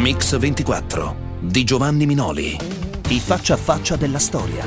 Mix 24 di Giovanni Minoli. I faccia a faccia della storia.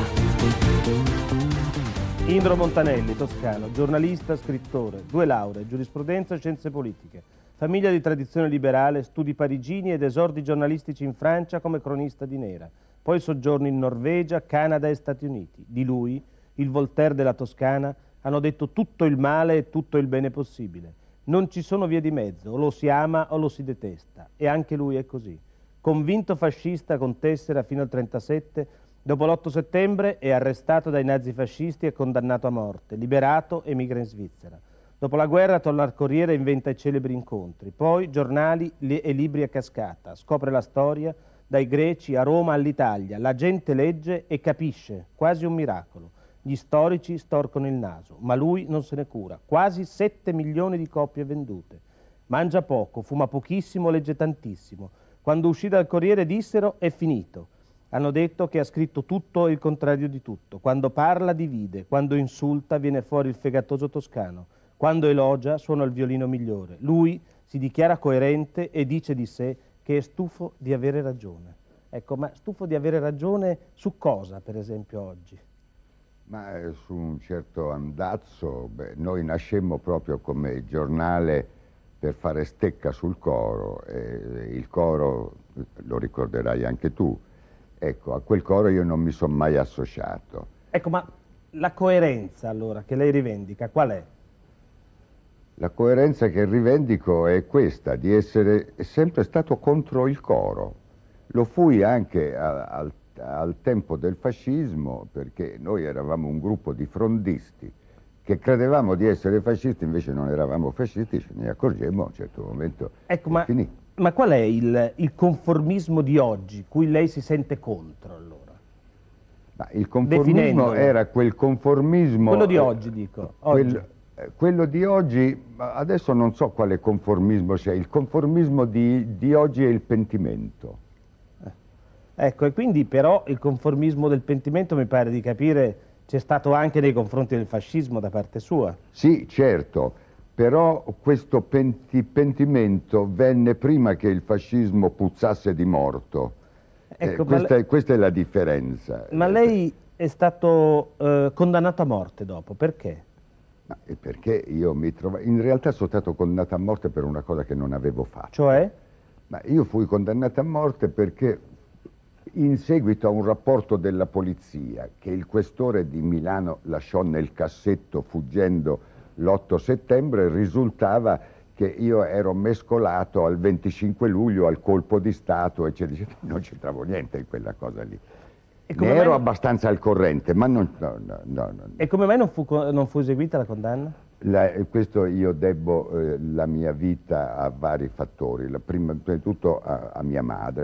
Indro Montanelli, toscano, giornalista, scrittore, 2 lauree, giurisprudenza e scienze politiche. Famiglia di tradizione liberale, studi parigini ed esordi giornalistici in Francia come cronista di nera. Poi soggiorni in Norvegia, Canada e Stati Uniti. Di lui, il Voltaire della Toscana, hanno detto tutto il male e tutto il bene possibile. Non ci sono vie di mezzo, o lo si ama o lo si detesta, e anche lui è così. Convinto fascista con tessera fino al 1937, dopo l'8 settembre è arrestato dai nazifascisti e condannato a morte, liberato, emigra in Svizzera. Dopo la guerra torna al Corriere e inventa i celebri incontri, poi giornali e libri a cascata, scopre la storia, dai greci a Roma all'Italia, la gente legge e capisce, quasi un miracolo. Gli storici storcono il naso, ma lui non se ne cura. Quasi 7 milioni di copie vendute. Mangia poco, fuma pochissimo, legge tantissimo. Quando uscì dal Corriere dissero è finito. Hanno detto che ha scritto tutto e il contrario di tutto. Quando parla divide, quando insulta viene fuori il fegatoso toscano. Quando elogia suona il violino migliore. Lui si dichiara coerente e dice di sé che è stufo di avere ragione. Ecco, ma stufo di avere ragione su cosa, per esempio, oggi? Ma su un certo andazzo, noi nascemmo proprio come giornale per fare stecca sul coro, e il coro, lo ricorderai anche tu, ecco, a quel coro io non mi sono mai associato. Ecco, ma la coerenza allora che lei rivendica qual è? La coerenza che rivendico è questa, di essere sempre stato contro il coro. Lo fui anche al tempo del fascismo, perché noi eravamo un gruppo di frondisti che credevamo di essere fascisti, invece non eravamo fascisti, ce ne accorgemmo a un certo momento. Ecco, ma qual è il conformismo di oggi, cui lei si sente contro allora? Ma il conformismo era quel conformismo... Quello di oggi, dico. Oggi. Quello di oggi, adesso non so quale conformismo c'è, il conformismo di oggi è il pentimento. Ecco, e quindi però il conformismo del pentimento mi pare di capire c'è stato anche nei confronti del fascismo da parte sua. Sì, certo, però questo pentimento venne prima che il fascismo puzzasse di morto. Ecco, questa è la differenza. Ma lei è stato condannato a morte dopo, perché? Perché io in realtà sono stato condannato a morte per una cosa che non avevo fatto. Cioè? Ma io fui condannato a morte perché in seguito a un rapporto della polizia che il questore di Milano lasciò nel cassetto fuggendo l'8 settembre, risultava che io ero mescolato al 25 luglio, al colpo di Stato, e non c'entravo niente in quella cosa lì. Ne ero abbastanza al corrente, ma non... No. E come mai non fu eseguita la condanna? Questo io debbo la mia vita a vari fattori. Prima di tutto a mia madre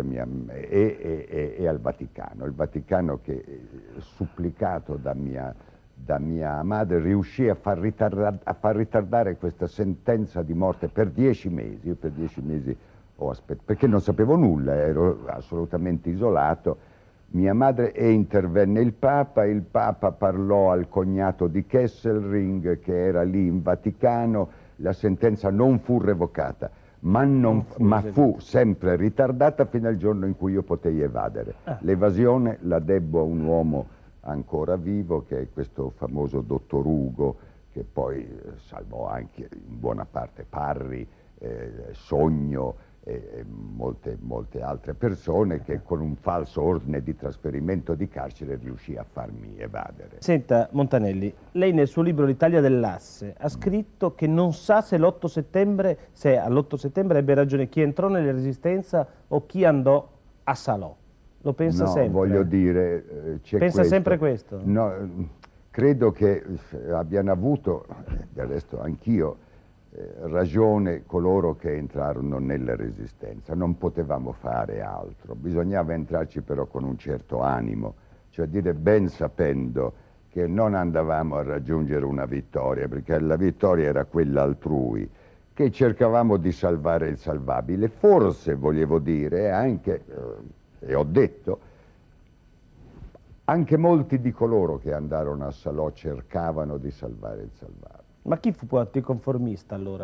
e al Vaticano. Il Vaticano che, supplicato da mia madre, riuscì a far ritardare questa sentenza di morte per 10 mesi. Io per 10 mesi ho aspettato, perché non sapevo nulla, ero assolutamente isolato. Mia madre intervenne il Papa parlò al cognato di Kesselring che era lì in Vaticano, la sentenza non fu revocata, ma fu sempre ritardata fino al giorno in cui io potei evadere. L'evasione la debbo a un uomo ancora vivo, che è questo famoso dottor Ugo, che poi salvò anche in buona parte Parri, Sogno, e molte altre persone, che con un falso ordine di trasferimento di carcere riuscì a farmi evadere. Senta, Montanelli, lei nel suo libro L'Italia dell'Asse ha scritto che non sa se all'8 settembre ebbe ragione chi entrò nella Resistenza o chi andò a Salò. Lo pensa sempre? No, voglio dire, pensa sempre questo? No, credo che abbiano avuto, del resto anch'io, ragione coloro che entrarono nella Resistenza. Non potevamo fare altro, bisognava entrarci però con un certo animo, cioè dire ben sapendo che non andavamo a raggiungere una vittoria, perché la vittoria era quella altrui, che cercavamo di salvare il salvabile. Forse, volevo dire, anche, e ho detto, anche molti di coloro che andarono a Salò cercavano di salvare il salvabile. Ma chi fu anticonformista allora lì?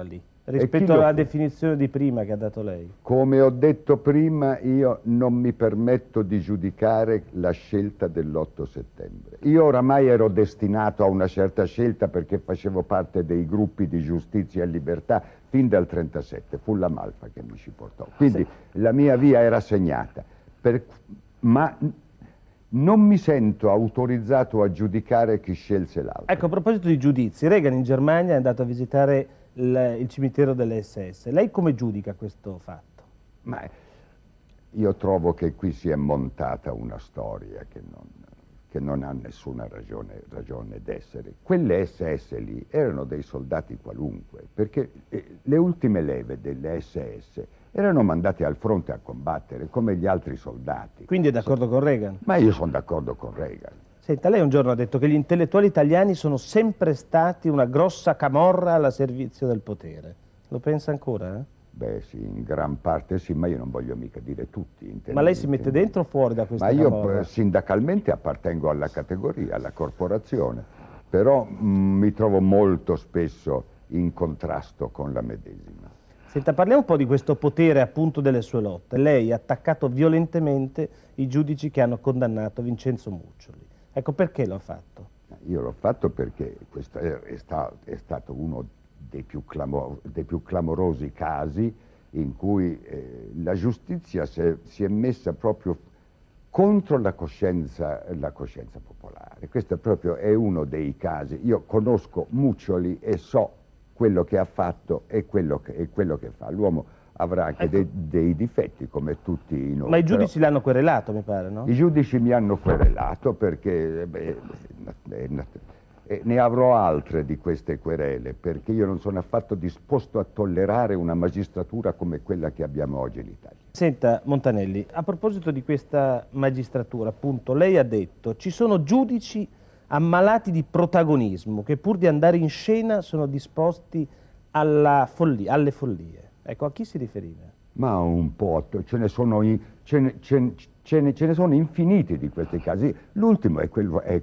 Rispetto alla definizione di prima che ha dato lei. Come ho detto prima, io non mi permetto di giudicare la scelta dell'8 settembre. Io oramai ero destinato a una certa scelta perché facevo parte dei gruppi di Giustizia e Libertà fin dal 1937, fu la Malfa che mi ci portò. Quindi la mia via era segnata, ma non mi sento autorizzato a giudicare chi scelse l'altro. Ecco, a proposito di giudizi, Reagan in Germania è andato a visitare il cimitero delle SS. Lei come giudica questo fatto? Ma io trovo che qui si è montata una storia che non ha nessuna ragione d'essere. Quelle SS lì erano dei soldati qualunque, perché le ultime leve delle SS erano mandate al fronte a combattere come gli altri soldati. Quindi è d'accordo con Reagan? Ma io sono d'accordo con Reagan. Senta, lei un giorno ha detto che gli intellettuali italiani sono sempre stati una grossa camorra al servizio del potere. Lo pensa ancora? Beh sì, in gran parte sì, ma io non voglio mica dire tutti. Ma lei si mette dentro o fuori da questa camorra? Ma io sindacalmente appartengo alla categoria, alla corporazione, però mi trovo molto spesso in contrasto con la medesima. Senta, parliamo un po' di questo potere appunto delle sue lotte. Lei ha attaccato violentemente i giudici che hanno condannato Vincenzo Muccioli. Ecco, perché l'ha fatto? Io l'ho fatto perché questo è stato uno dei più clamorosi casi in cui la giustizia si è messa proprio contro la coscienza popolare. Questo proprio è uno dei casi. Io conosco Muccioli e so quello che ha fatto e quello che fa. L'uomo avrà anche dei difetti come tutti noi. Ma i giudici l'hanno querelato, mi pare, no? I giudici mi hanno querelato perché ne avrò altre di queste querele, perché io non sono affatto disposto a tollerare una magistratura come quella che abbiamo oggi in Italia. Senta, Montanelli, a proposito di questa magistratura, appunto, lei ha detto ci sono giudici ammalati di protagonismo che pur di andare in scena sono disposti alle follie. Ecco, a chi si riferiva? Ma un po', ce ne sono infiniti di questi casi. L'ultimo è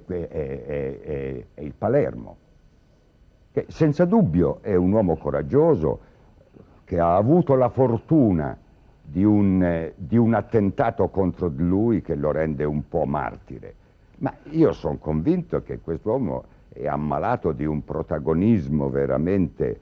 il Palermo, che senza dubbio è un uomo coraggioso, che ha avuto la fortuna di un attentato contro di lui che lo rende un po' martire. Ma io sono convinto che quest'uomo è ammalato di un protagonismo veramente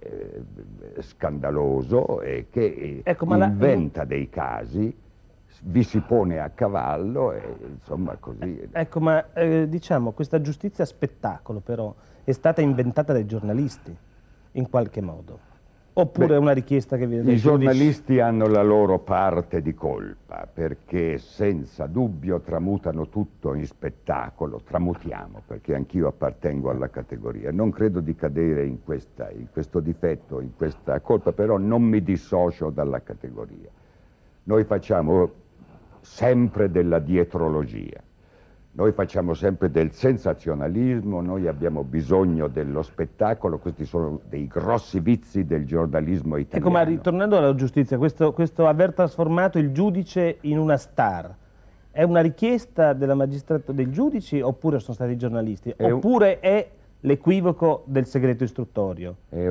scandaloso e che inventa dei casi, vi si pone a cavallo e insomma così. Ecco, ma diciamo, questa giustizia spettacolo però è stata inventata dai giornalisti, in qualche modo? Oppure è una richiesta che viene dai giudici? I giornalisti hanno la loro parte di colpa, perché senza dubbio tramutano tutto in spettacolo, tramutiamo, perché anch'io appartengo alla categoria. Non credo di cadere in questo difetto, in questa colpa, però non mi dissocio dalla categoria. Noi facciamo sempre della dietrologia. Noi facciamo sempre del sensazionalismo, noi abbiamo bisogno dello spettacolo, questi sono dei grossi vizi del giornalismo italiano. Ecco, ma ritornando alla giustizia, questo aver trasformato il giudice in una star, è una richiesta della magistratura dei giudici oppure sono stati i giornalisti? Oppure è l'equivoco del segreto istruttorio? È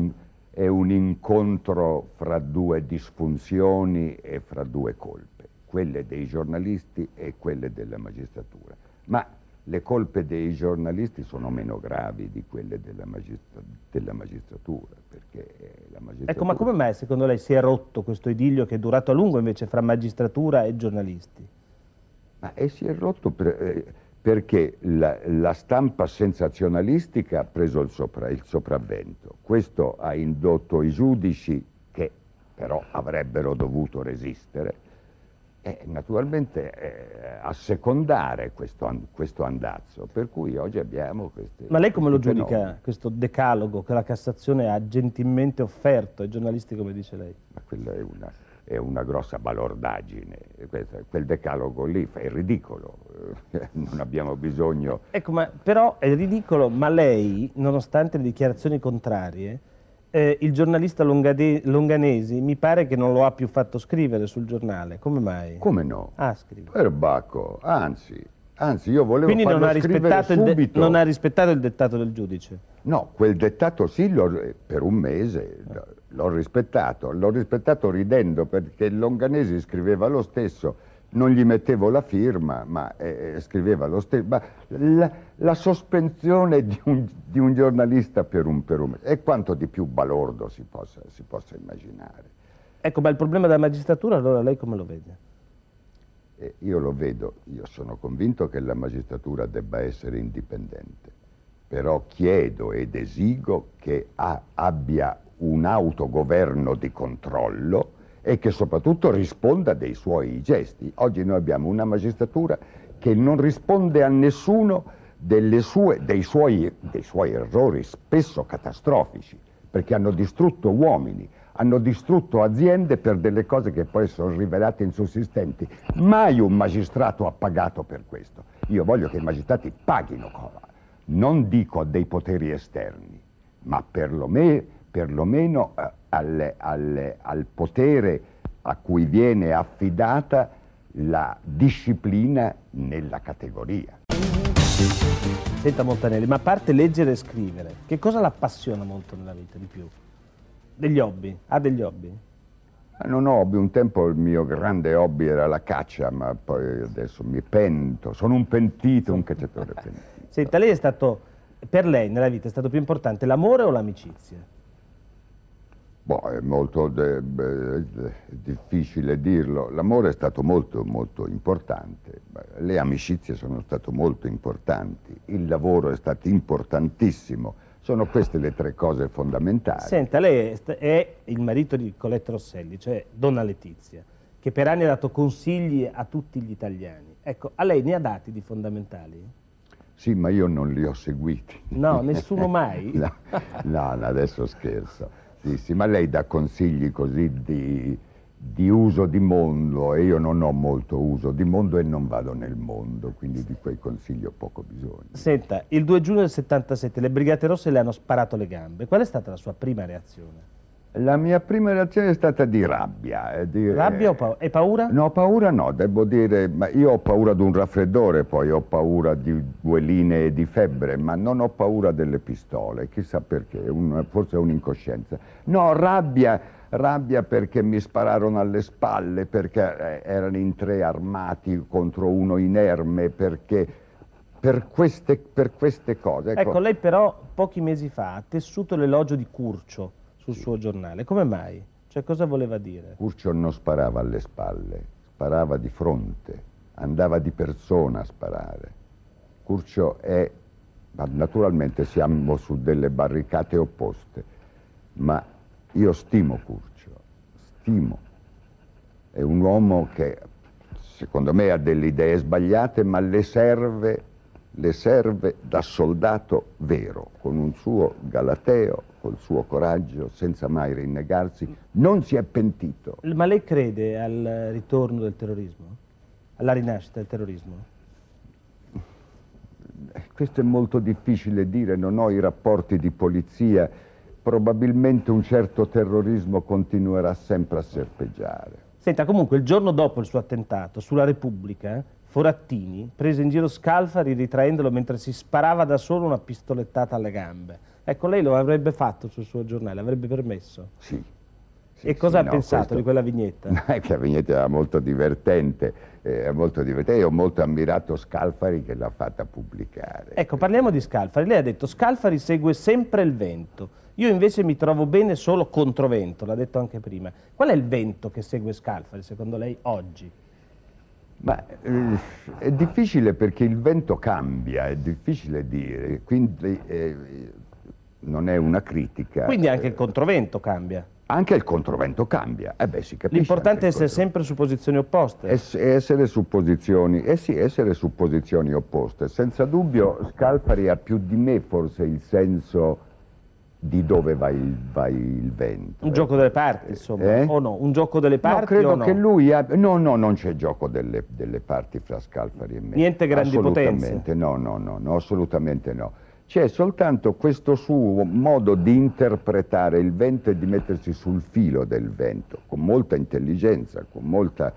un incontro fra due disfunzioni e fra due colpe, quelle dei giornalisti e quelle della magistratura. Ma le colpe dei giornalisti sono meno gravi di quelle della magistratura, perché la magistratura... Ecco, ma come mai secondo lei si è rotto questo idillio che è durato a lungo invece fra magistratura e giornalisti? Ma si è rotto perché la stampa sensazionalistica ha preso il sopravvento. Questo ha indotto i giudici, che però avrebbero dovuto resistere, naturalmente a secondare questo andazzo, per cui oggi abbiamo queste... Ma lei come lo giudica questo decalogo che la Cassazione ha gentilmente offerto ai giornalisti, come dice lei? Ma quella è una grossa balordaggine, quel decalogo lì fa il ridicolo, non abbiamo bisogno... Ecco, ma però è ridicolo, ma lei, nonostante le dichiarazioni contrarie, il giornalista Longanesi mi pare che non lo ha più fatto scrivere sul giornale. Come mai? Come no? Scrive. Perbacco, anzi Anzi, io volevo Quindi farlo scrivere subito. non ha rispettato il dettato del giudice? No, quel dettato sì, per un mese l'ho rispettato ridendo, perché Longanesi scriveva lo stesso, non gli mettevo la firma, ma scriveva lo stesso. Ma la sospensione di un giornalista per un mese è quanto di più balordo si possa immaginare. Ecco, ma il problema della magistratura, allora lei come lo vede? Io lo vedo, io sono convinto che la magistratura debba essere indipendente, però chiedo ed esigo che abbia un autogoverno di controllo e che soprattutto risponda dei suoi gesti. Oggi noi abbiamo una magistratura che non risponde a nessuno dei suoi errori, spesso catastrofici, perché hanno distrutto uomini, hanno distrutto aziende per delle cose che poi sono rivelate insussistenti. Mai un magistrato ha pagato per questo. Io voglio che i magistrati paghino, non dico a dei poteri esterni, ma perlomeno al potere a cui viene affidata la disciplina nella categoria. Senta Montanelli, ma a parte leggere e scrivere, che cosa l'appassiona molto nella vita di più? Degli hobby? Ha degli hobby? Non ho hobby, un tempo il mio grande hobby era la caccia, ma poi adesso mi pento, sono un pentito, un cacciatore pentito. Senta, lei è stato, per lei nella vita è stato più importante l'amore o l'amicizia? Boh, è molto difficile dirlo. L'amore è stato molto, molto importante, le amicizie sono state molto importanti, il lavoro è stato importantissimo. Sono queste le tre cose fondamentali. Senta, lei è il marito di Colette Rosselli, cioè Donna Letizia, che per anni ha dato consigli a tutti gli italiani. Ecco, a lei ne ha dati di fondamentali? Sì, ma io non li ho seguiti. No, nessuno mai? No, adesso scherzo. Sì, ma lei dà consigli così di uso di mondo, e io non ho molto uso di mondo e non vado nel mondo, quindi di quei consigli ho poco bisogno. Senta, il 2 giugno del 77 le Brigate Rosse le hanno sparato le gambe. Qual è stata la sua prima reazione? La mia prima reazione è stata di rabbia. Rabbia e paura? No, paura no, devo dire, ma io ho paura di un raffreddore, poi ho paura di 2 linee di febbre, ma non ho paura delle pistole, chissà perché, forse è un'incoscienza. No, rabbia perché mi spararono alle spalle, perché erano in 3 armati contro uno inerme, perché per queste cose. Ecco, lei però pochi mesi fa ha tessuto l'elogio di Curcio sul suo giornale. Come mai? Cioè, cosa voleva dire? Curcio non sparava alle spalle, sparava di fronte, andava di persona a sparare. Curcio è, naturalmente siamo su delle barricate opposte, ma io stimo Curcio, è un uomo che secondo me ha delle idee sbagliate, ma le serve da soldato vero, con un suo galateo, col suo coraggio, senza mai rinnegarsi, non si è pentito. Ma lei crede al ritorno del terrorismo? Alla rinascita del terrorismo? Questo è molto difficile dire, non ho i rapporti di polizia, probabilmente un certo terrorismo continuerà sempre a serpeggiare. Senta, comunque il giorno dopo il suo attentato sulla Repubblica, Forattini prese in giro Scalfari ritraendolo mentre si sparava da solo una pistolettata alle gambe. Ecco, lei lo avrebbe fatto sul suo giornale, avrebbe permesso? Sì. E cosa ha pensato di quella vignetta? Che la vignetta era molto divertente, Io ho molto ammirato Scalfari che l'ha fatta pubblicare. Ecco, parliamo di Scalfari. Lei ha detto Scalfari segue sempre il vento. Io invece mi trovo bene solo contro vento, l'ha detto anche prima. Qual è il vento che segue Scalfari, secondo lei, oggi? Ma è difficile perché il vento cambia, è difficile dire, quindi non è una critica. Quindi anche il controvento cambia? Anche il controvento cambia, si capisce. L'importante è essere sempre su posizioni opposte. Essere su posizioni, essere su posizioni opposte. Senza dubbio Scalfari ha più di me forse il senso di dove va il vento. Un gioco delle parti, insomma, o no? Un gioco delle parti o no? Credo che lui no, non c'è gioco delle parti fra Scalfari e me. Niente grandi potenze? No, assolutamente no. C'è soltanto questo suo modo di interpretare il vento e di mettersi sul filo del vento, con molta intelligenza, con molta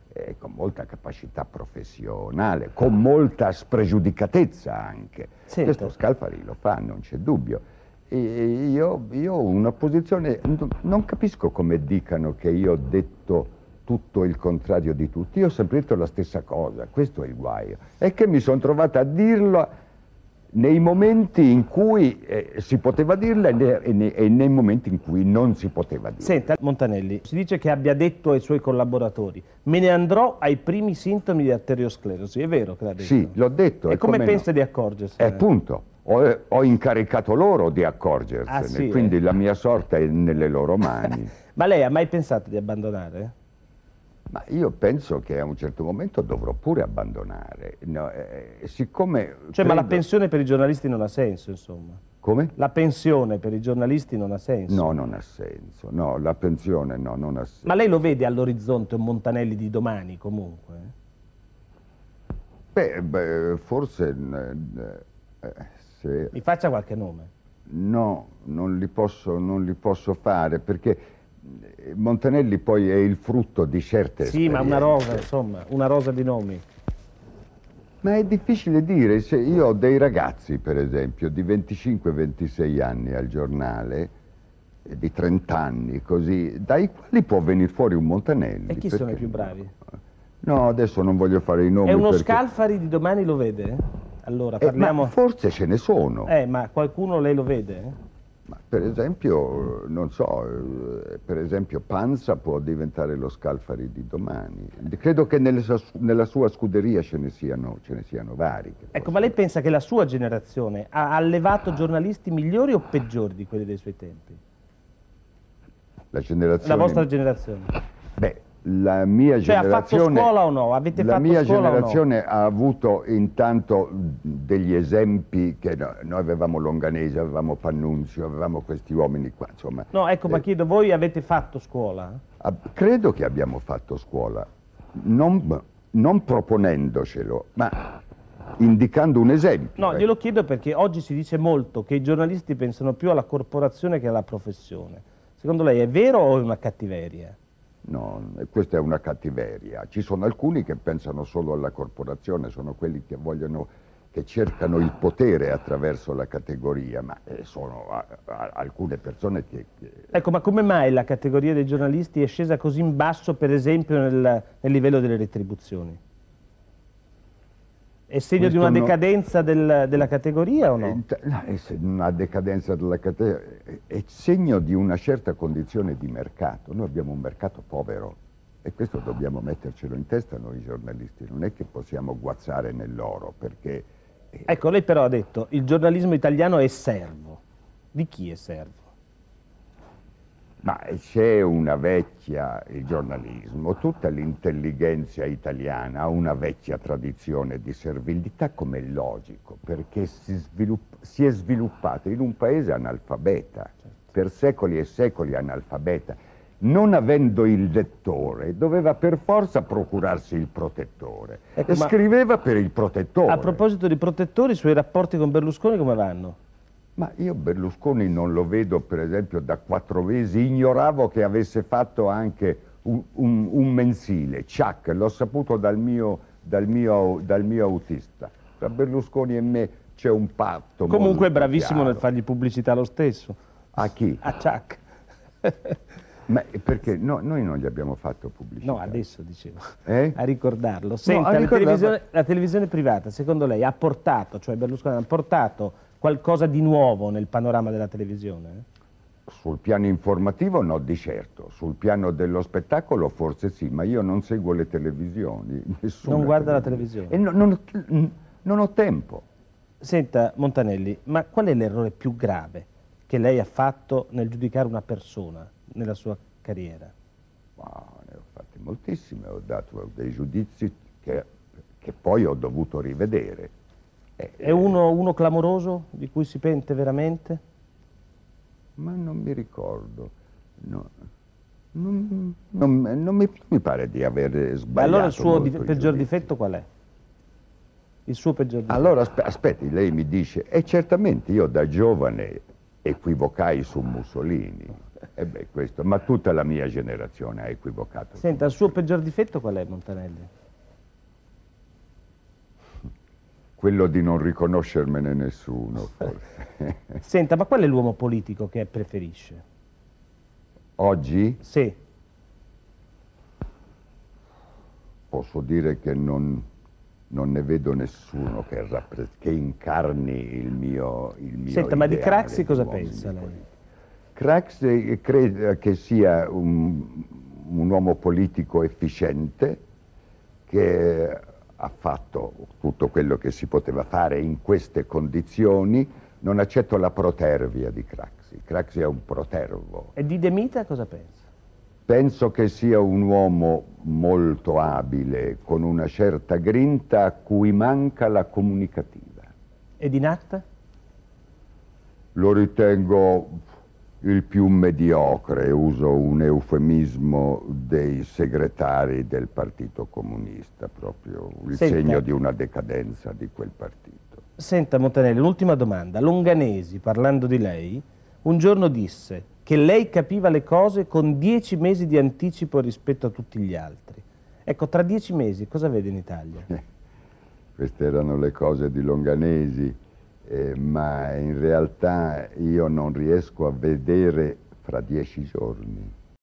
con molta capacità professionale, con molta spregiudicatezza anche. Senta. Questo Scalfari lo fa, non c'è dubbio. E io ho una posizione, non capisco come dicano che io ho detto tutto il contrario di tutti. Io ho sempre detto la stessa cosa, questo è il guaio. È che mi sono trovato a dirlo nei momenti in cui si poteva dirla e nei momenti in cui non si poteva dirla. Senta, Montanelli, si dice che abbia detto ai suoi collaboratori: me ne andrò ai primi sintomi di arteriosclerosi. È vero che l'ha detto? Sì, l'ho detto. E come no? pensa di accorgersene? Appunto, ho incaricato loro di accorgersene, Ah, sì, quindi la mia sorte è nelle loro mani. Ma lei ha mai pensato di abbandonare? Ma io penso che a un certo momento dovrò pure abbandonare. No, siccome Cioè, ma la credo- pensione per i giornalisti non ha senso, insomma. Come? La pensione per i giornalisti non ha senso. No, non ha senso. No, la pensione no, non ha senso. Ma lei lo vede all'orizzonte un Montanelli di domani, comunque? Beh, forse se... Mi faccia qualche nome. No, non li posso fare perché Montanelli poi è il frutto di certe Sì, ma esperienze. una rosa, insomma, una rosa di nomi. Ma è difficile dire, se io ho dei ragazzi, per esempio, di 25-26 anni al giornale, di 30 anni, così, dai quali può venire fuori un Montanelli. E chi sono i perché più bravi? No, adesso non voglio fare i nomi È uno perché... Scalfari di domani, lo vede? Allora, Ma parliamo... forse ce ne sono. Ma qualcuno lei lo vede? Ma per esempio, non so, per esempio Panza può diventare lo Scalfari di domani. Credo che nella sua scuderia ce ne siano vari. Ecco, ma lei pensa che la sua generazione ha allevato giornalisti migliori o peggiori di quelli dei suoi tempi? La generazione... La vostra generazione. Beh, la mia Cioè, generazione... ha fatto scuola o no? Avete La fatto mia scuola o no? generazione ha avuto intanto degli esempi che noi avevamo Longanese, avevamo Pannunzio, avevamo questi uomini qua, insomma. No, ecco, ma chiedo, voi avete fatto scuola? Credo che abbiamo fatto scuola, non proponendocelo, ma indicando un esempio. No, glielo chiedo perché oggi si dice molto che i giornalisti pensano più alla corporazione che alla professione. Secondo lei è vero o è una cattiveria? No, questa è una cattiveria. Ci sono alcuni che pensano solo alla corporazione, sono quelli che che cercano il potere attraverso la categoria, ma sono alcune persone che... Ecco, ma come mai la categoria dei giornalisti è scesa così in basso, per esempio, nel livello delle retribuzioni? È segno di una decadenza della categoria o no? No, è una decadenza della categoria, è segno di una certa condizione di mercato. Noi abbiamo un mercato povero e questo dobbiamo mettercelo in testa noi giornalisti, non è che possiamo guazzare nell'oro perché... Ecco, lei però ha detto il giornalismo italiano è servo. Di chi è servo? Ma c'è una vecchia, il giornalismo, tutta l'intelligenza italiana ha una vecchia tradizione di servilità, come è logico, perché si è sviluppata in un paese analfabeta, per secoli e secoli analfabeta. Non avendo il lettore, doveva per forza procurarsi il protettore. Ecco, e scriveva per il protettore. A proposito di protettori, i suoi rapporti con Berlusconi come vanno? Ma io Berlusconi non lo vedo, per esempio, da 4 mesi, ignoravo che avesse fatto anche un mensile, Ciak, l'ho saputo dal mio autista. Tra Berlusconi e me c'è un patto. Comunque è molto bravissimo chiaro. nel fargli pubblicità lo stesso. A chi? A Ciak. Ma perché noi non gli abbiamo fatto pubblicità? No, adesso dicevo, Eh? a ricordarlo. Senta, a ricordarlo. la televisione privata, secondo lei, ha portato, cioè Berlusconi ha portato qualcosa di nuovo nel panorama della televisione? Sul piano informativo no, di certo. Sul piano dello spettacolo forse sì, ma io non seguo le televisioni. Non guarda la televisione? E non ho tempo. Senta, Montanelli, ma qual è l'errore più grave che lei ha fatto nel giudicare una persona nella sua carriera? Ne ho fatti moltissime, ho dato dei giudizi che poi ho dovuto rivedere. È uno clamoroso di cui si pente veramente? Ma non mi ricordo. No. Non mi pare di aver sbagliato. Allora il suo molto i peggior giudizi. difetto qual è? Il suo peggior difetto? Allora aspetti, lei mi dice, e certamente io da giovane equivocai su Mussolini. E beh, questo, ma tutta la mia generazione ha equivocato. Senta, il suo peggior difetto qual è, Montanelli? Quello di non riconoscermene nessuno, forse. Senta, ma qual è l'uomo politico che preferisce? Oggi Sì. posso dire che non ne vedo nessuno che incarni il mio Senta, ma di ideale Craxi cosa uomini pensa lei? politici. Craxi credo che sia un uomo politico efficiente, che ha fatto tutto quello che si poteva fare in queste condizioni. Non accetto la protervia di Craxi. Craxi è un protervo. E di De Mita cosa pensa? Penso che sia un uomo molto abile, con una certa grinta, a cui manca la comunicativa. E di Natta? Lo ritengo il più mediocre, uso un eufemismo, dei segretari del Partito Comunista, proprio il segno di una decadenza di quel partito. Senta, Montanelli, un'ultima domanda. Longanesi, parlando di lei, un giorno disse che lei capiva le cose con 10 mesi di anticipo rispetto a tutti gli altri. Ecco, tra 10 mesi cosa vede in Italia? Queste erano le cose di Longanesi, ma in realtà io non riesco a vedere fra 10 giorni.